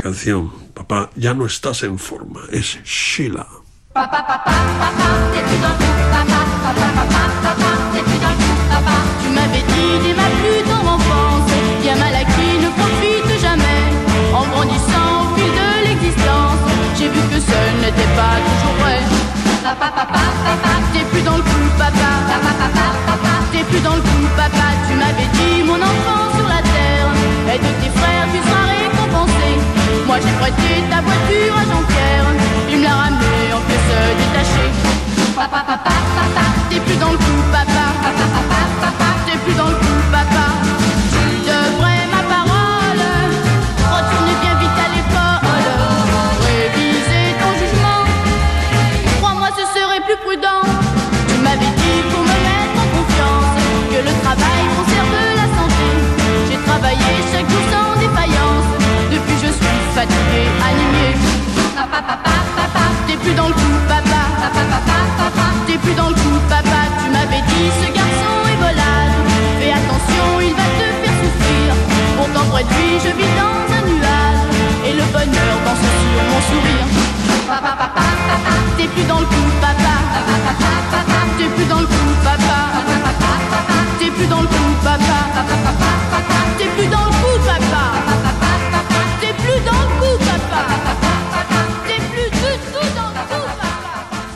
Canción, papá, ya no estás en forma, es Sheila. Papa, papa, papa, t'es plus dans le coup, papa, papa, papa, papa, t'es plus dans le coup, papa. Tu m'avais dit dès ma plus tendre enfance, bien mal acquis ne profite jamais. En grandissant au fil de l'existence, j'ai vu que ce n'était pas toujours vrai. Papa, papa, papa, t'es plus dans le coup, papa, papa, papa, papa, t'es plus dans le coup, papa. Tu m'avais dit mon enfant sur la terre, et de tes frères tu seras récompensé. Moi j'ai prêté ta voiture à Jean-Pierre, il me l'a ramené en pièces détachées. Papa, papa, papa, t'es plus dans le coup, papa, papa, papa, papa, t'es plus dans le coup, papa. Tu devrais ma parole, retourner bien vite à l'école, réviser ton jugement, crois-moi ce serait plus prudent. Tu m'avais dit pour me mettre en confiance, que le travail conserve la santé. J'ai travaillé chaque jour sans défaillance, depuis je suis fatigué, animé. Papa, papa, papa, t'es plus dans le coup, papa, papa, papa, papa, t'es plus dans le coup, papa. Tu m'avais dit ce garçon est volage, fais attention, il va te faire souffrir. Pourtant près de lui je